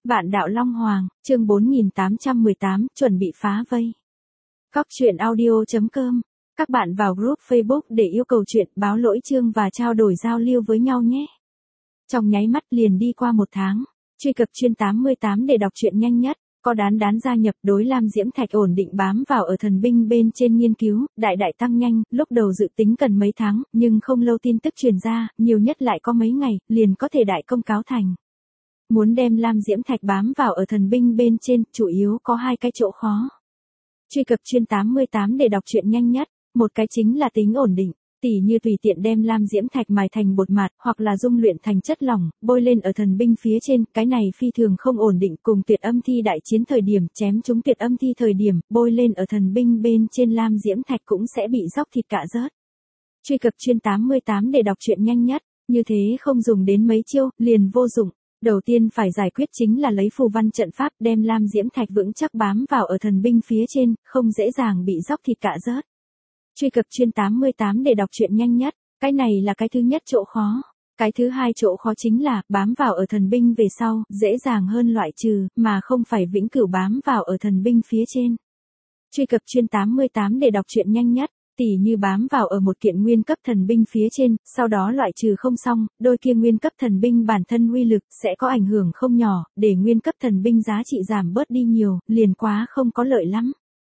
Vạn đạo Long Hoàng, chương 4818, chuẩn bị phá vây. Góc truyện audio.com. Các bạn vào group Facebook để yêu cầu chuyện, báo lỗi chương và trao đổi giao lưu với nhau nhé. Trong nháy mắt liền đi qua 1 tháng. Truy cập chuyên 88 để đọc truyện nhanh nhất. Có đán gia nhập đối Lam Diễm Thạch ổn định bám vào ở thần binh bên trên nghiên cứu, đại tăng nhanh, lúc đầu dự tính cần mấy tháng, nhưng không lâu tin tức truyền ra, nhiều nhất lại có mấy ngày, liền có thể đại công cáo thành. Muốn đem Lam Diễm Thạch bám vào ở thần binh bên trên, chủ yếu có 2 cái chỗ khó. Truy cập chuyên 88 để đọc truyện nhanh nhất, một cái chính là tính ổn định, tỉ như tùy tiện đem Lam Diễm Thạch mài thành bột mạt, hoặc là dung luyện thành chất lỏng, bôi lên ở thần binh phía trên, cái này phi thường không ổn định, cùng tuyệt âm thi đại chiến thời điểm, chém chúng tuyệt âm thi thời điểm, bôi lên ở thần binh bên trên Lam Diễm Thạch cũng sẽ bị róc thịt cạ rớt. Truy cập chuyên 88 để đọc truyện nhanh nhất, như thế không dùng đến mấy chiêu, liền vô dụng. Đầu tiên phải giải quyết chính là lấy phù văn trận pháp đem Lam Diễm Thạch vững chắc bám vào ở thần binh phía trên, không dễ dàng bị róc thịt cạ rớt. Truy cập chuyên 88 để đọc truyện nhanh nhất, cái này là cái thứ nhất chỗ khó. Cái thứ hai chỗ khó chính là bám vào ở thần binh về sau, dễ dàng hơn loại trừ, mà không phải vĩnh cửu bám vào ở thần binh phía trên. Truy cập chuyên 88 để đọc truyện nhanh nhất. Tỉ như bám vào ở một kiện nguyên cấp thần binh phía trên, sau đó loại trừ không xong, đôi kia nguyên cấp thần binh bản thân uy lực sẽ có ảnh hưởng không nhỏ, để nguyên cấp thần binh giá trị giảm bớt đi nhiều, liền quá không có lợi lắm.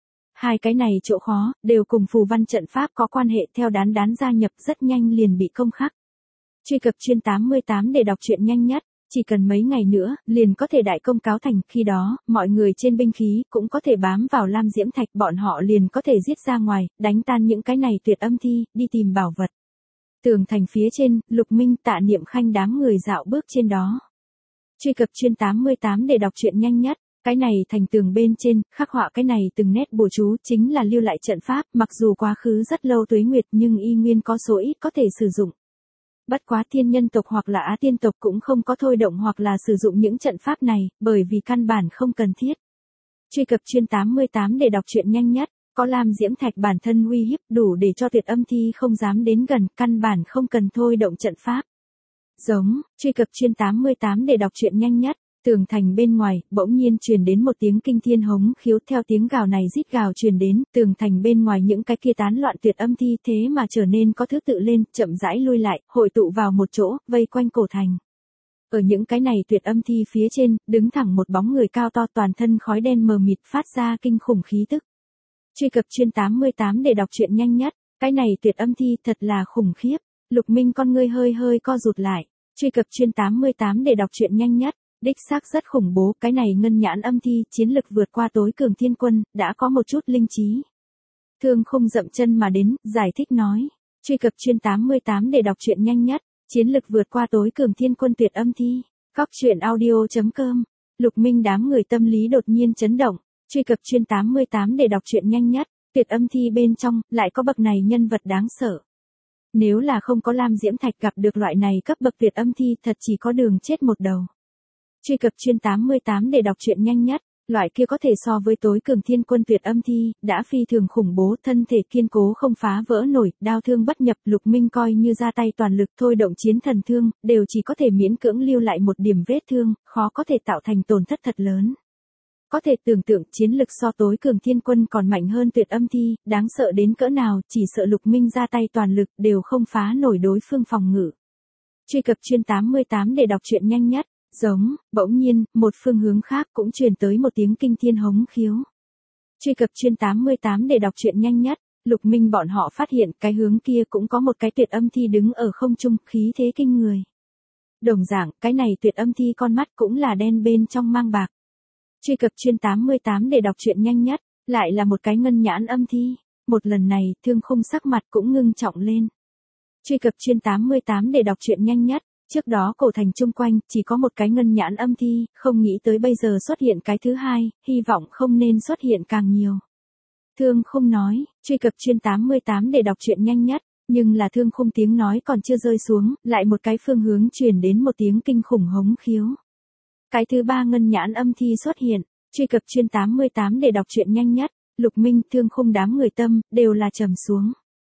2 cái này chỗ khó, đều cùng phù văn trận pháp có quan hệ, theo đán gia nhập rất nhanh liền bị công khắc. Truy cập chuyên 88 để đọc truyện nhanh nhất. Chỉ cần mấy ngày nữa, liền có thể đại công cáo thành, khi đó, mọi người trên binh khí, cũng có thể bám vào Lam Diễm Thạch, bọn họ liền có thể giết ra ngoài, đánh tan những cái này tuyệt âm thi, đi tìm bảo vật. Tường thành phía trên, Lục Minh Tạ Niệm Khanh đám người dạo bước trên đó. Truy cập chuyên 88 để đọc truyện nhanh nhất, cái này thành tường bên trên, khắc họa cái này từng nét bùa chú, chính là lưu lại trận pháp, mặc dù quá khứ rất lâu tuế nguyệt nhưng y nguyên có số ít có thể sử dụng. Bất quá thiên nhân tộc hoặc là Á Tiên tộc cũng không có thôi động hoặc là sử dụng những trận pháp này, bởi vì căn bản không cần thiết. Truy cập chuyên 88 để đọc truyện nhanh nhất, có Lam Diễm Thạch bản thân uy hiếp đủ để cho tuyệt âm thi không dám đến gần, căn bản không cần thôi động trận pháp. Giống, truy cập chuyên 88 để đọc truyện nhanh nhất. Tường thành bên ngoài, bỗng nhiên truyền đến một tiếng kinh thiên hống khiếu, theo tiếng gào này rít gào truyền đến, tường thành bên ngoài những cái kia tán loạn tuyệt âm thi thế mà trở nên có thứ tự lên, chậm rãi lui lại, hội tụ vào một chỗ, vây quanh cổ thành. Ở những cái này tuyệt âm thi phía trên, đứng thẳng một bóng người cao to toàn thân khói đen mờ mịt phát ra kinh khủng khí tức. Truy cập chuyên 88 để đọc truyện nhanh nhất, cái này tuyệt âm thi thật là khủng khiếp. Lục Minh con ngươi hơi co rụt lại. Truy cập chuyên 88 để đọc truyện nhanh nhất. Đích xác rất khủng bố, cái này ngân nhãn âm thi, chiến lực vượt qua tối cường thiên quân, đã có một chút linh trí. Thương Khung dậm chân mà đến, giải thích nói. Truy cập chuyên 88 để đọc truyện nhanh nhất, chiến lực vượt qua tối cường thiên quân tuyệt âm thi. Góc truyện audio.com. Lục Minh đám người tâm lý đột nhiên chấn động. Truy cập chuyên 88 để đọc truyện nhanh nhất, tuyệt âm thi bên trong, lại có bậc này nhân vật đáng sợ. Nếu là không có Lam Diễm Thạch gặp được loại này cấp bậc tuyệt âm thi thật chỉ có đường chết một đầu. Truy cập chuyên 88 để đọc truyện nhanh nhất, loại kia có thể so với tối cường thiên quân tuyệt âm thi, đã phi thường khủng bố, thân thể kiên cố không phá vỡ nổi, đao thương bất nhập, Lục Minh coi như ra tay toàn lực thôi động chiến thần thương, đều chỉ có thể miễn cưỡng lưu lại một điểm vết thương, khó có thể tạo thành tổn thất thật lớn. Có thể tưởng tượng chiến lực so tối cường thiên quân còn mạnh hơn tuyệt âm thi, đáng sợ đến cỡ nào, chỉ sợ Lục Minh ra tay toàn lực đều không phá nổi đối phương phòng ngự. Truy cập chuyên 88 để đọc truyện nhanh nhất. Giống, bỗng nhiên, một phương hướng khác cũng truyền tới một tiếng kinh thiên hống khiếu. Truy cập chuyên 88 để đọc truyện nhanh nhất, Lục Minh bọn họ phát hiện cái hướng kia cũng có một cái tuyệt âm thi đứng ở không trung, khí thế kinh người. Đồng dạng, cái này tuyệt âm thi con mắt cũng là đen bên trong mang bạc. Truy cập chuyên 88 để đọc truyện nhanh nhất, lại là một cái ngân nhãn âm thi. Một lần này, Thương Khung sắc mặt cũng ngưng trọng lên. Truy cập chuyên 88 để đọc truyện nhanh nhất. Trước đó cổ thành chung quanh, chỉ có một cái ngân nhãn âm thi, không nghĩ tới bây giờ xuất hiện cái thứ hai, hy vọng không nên xuất hiện càng nhiều. Thương Khung nói, truy cập chuyên 88 để đọc truyện nhanh nhất, nhưng là Thương Khung tiếng nói còn chưa rơi xuống, lại một cái phương hướng truyền đến một tiếng kinh khủng hống khiếu. Cái thứ ba ngân nhãn âm thi xuất hiện, truy cập chuyên 88 để đọc truyện nhanh nhất, Lục Minh, Thương Khung đám người tâm, đều là trầm xuống.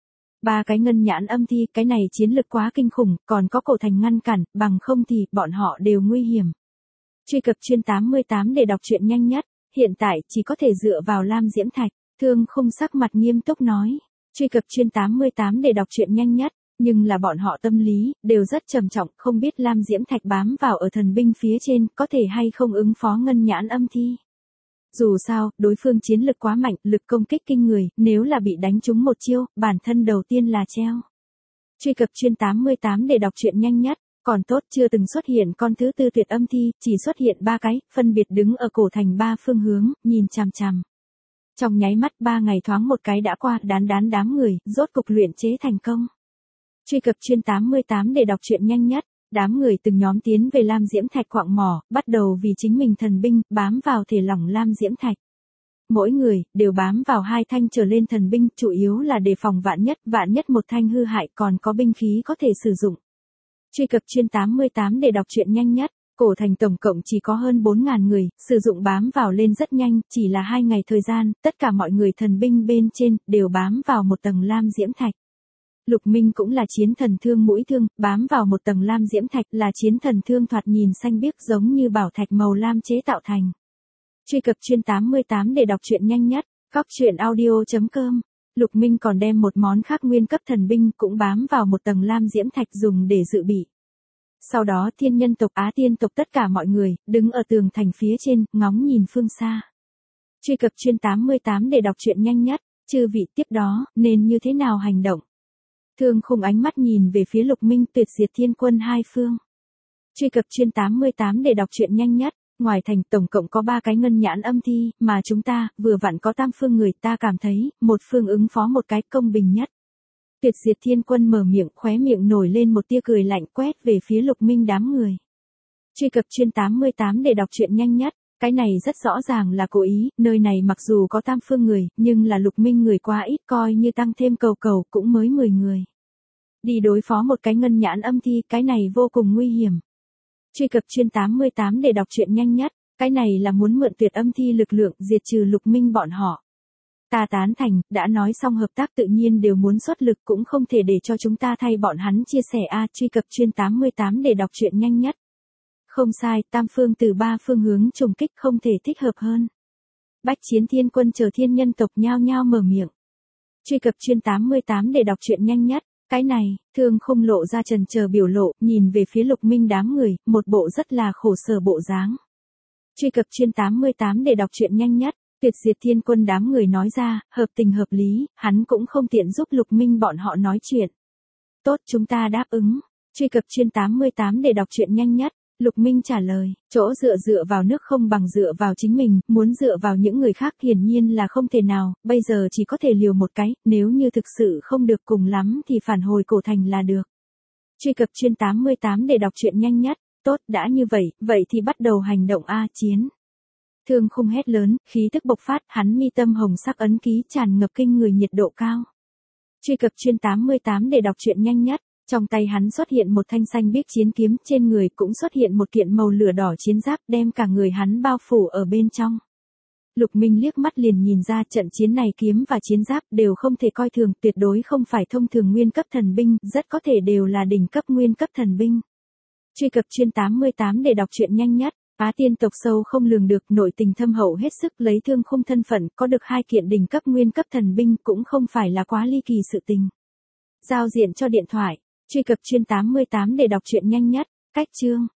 3 cái ngân nhãn âm thi, cái này chiến lực quá kinh khủng, còn có cổ thành ngăn cản, bằng không thì bọn họ đều nguy hiểm. Truy cập chuyên 88 để đọc truyện nhanh nhất, hiện tại chỉ có thể dựa vào Lam Diễm Thạch. Thương Khung sắc mặt nghiêm túc nói. Truy cập chuyên 88 để đọc truyện nhanh nhất, nhưng là bọn họ tâm lý, đều rất trầm trọng, không biết Lam Diễm Thạch bám vào ở thần binh phía trên, có thể hay không ứng phó ngân nhãn âm thi. Dù sao, đối phương chiến lực quá mạnh, lực công kích kinh người, nếu là bị đánh trúng một chiêu, bản thân đầu tiên là treo. Truy cập chuyên 88 để đọc truyện nhanh nhất, còn tốt chưa từng xuất hiện con thứ tư tuyệt âm thi, chỉ xuất hiện 3 cái, phân biệt đứng ở cổ thành 3 phương hướng, nhìn chằm chằm. Trong nháy mắt 3 ngày thoáng một cái đã qua, đám người, rốt cục luyện chế thành công. Truy cập chuyên 88 để đọc truyện nhanh nhất, đám người từng nhóm tiến về Lam Diễm Thạch quạng mỏ, bắt đầu vì chính mình thần binh, bám vào thể lỏng Lam Diễm Thạch. Mỗi người, đều bám vào 2 thanh trở lên thần binh, chủ yếu là đề phòng vạn nhất một thanh hư hại còn có binh khí có thể sử dụng. Truy cập chuyên 88 để đọc truyện nhanh nhất, cổ thành tổng cộng chỉ có hơn 4.000 người, sử dụng bám vào lên rất nhanh, chỉ là 2 ngày thời gian, tất cả mọi người thần binh bên trên, đều bám vào một tầng Lam Diễm Thạch. Lục Minh cũng là chiến thần thương mũi thương, bám vào một tầng Lam Diễm Thạch là chiến thần thương thoạt nhìn xanh biếc giống như bảo thạch màu lam chế tạo thành. Truy cập chuyên 88 để đọc truyện nhanh nhất, coctruyện.audio.com. Lục Minh còn đem một món khác nguyên cấp thần binh cũng bám vào một tầng Lam Diễm Thạch dùng để dự bị. Sau đó thiên nhân tộc Á Tiên tộc tất cả mọi người, đứng ở tường thành phía trên, ngóng nhìn phương xa. Truy cập chuyên 88 để đọc truyện nhanh nhất, chư vị tiếp đó, nên như thế nào hành động? Thương Khung ánh mắt nhìn về phía Lục Minh tuyệt diệt thiên quân hai phương. Truy cập chuyên 88 để đọc truyện nhanh nhất, ngoài thành tổng cộng có 3 cái ngân nhãn âm thi, mà chúng ta, vừa vặn có tam phương người, ta cảm thấy, một phương ứng phó một cái công bình nhất. Tuyệt diệt thiên quân mở miệng, khóe miệng nổi lên một tia cười lạnh quét về phía Lục Minh đám người. Truy cập chuyên 88 để đọc truyện nhanh nhất, cái này rất rõ ràng là cố ý, nơi này mặc dù có tam phương người, nhưng là Lục Minh người quá ít, coi như tăng thêm cầu cũng mới 10 người. Đi đối phó một cái ngân nhãn âm thi, cái này vô cùng nguy hiểm. Truy cập chuyên 88 để đọc truyện nhanh nhất, cái này là muốn mượn tuyệt âm thi lực lượng diệt trừ Lục Minh bọn họ. Ta tán thành, đã nói xong hợp tác tự nhiên đều muốn xuất lực cũng không thể để cho chúng ta thay bọn hắn chia sẻ truy cập chuyên 88 để đọc truyện nhanh nhất. Không sai, tam phương từ 3 phương hướng trùng kích không thể thích hợp hơn. Bách Chiến Thiên Quân chờ thiên nhân tộc nhao nhao mở miệng. Truy cập chuyên 88 để đọc truyện nhanh nhất, cái này, Thương Khung lộ ra chần chờ biểu lộ, nhìn về phía Lục Minh đám người, một bộ rất là khổ sở bộ dáng. Truy cập chuyên 88 để đọc truyện nhanh nhất, tuyệt diệt thiên quân đám người nói ra, hợp tình hợp lý, hắn cũng không tiện giúp Lục Minh bọn họ nói chuyện. Tốt, chúng ta đáp ứng. Truy cập chuyên 88 để đọc truyện nhanh nhất, Lục Minh trả lời, chỗ dựa vào nước không bằng dựa vào chính mình, muốn dựa vào những người khác hiển nhiên là không thể nào, bây giờ chỉ có thể liều một cái, nếu như thực sự không được cùng lắm thì phản hồi cổ thành là được. Truy cập chuyên 88 để đọc truyện nhanh nhất, tốt, đã như vậy thì bắt đầu hành động chiến. Thương Khung hét lớn, khí tức bộc phát, hắn mi tâm hồng sắc ấn ký tràn ngập kinh người nhiệt độ cao. Truy cập chuyên 88 để đọc truyện nhanh nhất, trong tay hắn xuất hiện một thanh xanh biếc chiến kiếm, trên người cũng xuất hiện một kiện màu lửa đỏ chiến giáp đem cả người hắn bao phủ ở bên trong. Lục Minh liếc mắt liền nhìn ra trận chiến này kiếm và chiến giáp đều không thể coi thường, tuyệt đối không phải thông thường nguyên cấp thần binh, rất có thể đều là đỉnh cấp nguyên cấp thần binh. Truy cập chuyên 88 để đọc truyện nhanh nhất, Á Tiên tộc sâu không lường được, nội tình thâm hậu hết sức, lấy Thương Khung thân phận, có được 2 kiện đỉnh cấp nguyên cấp thần binh cũng không phải là quá ly kỳ sự tình. Giao diện cho điện thoại, truy cập chuyên 88 để đọc truyện nhanh nhất, cách chương.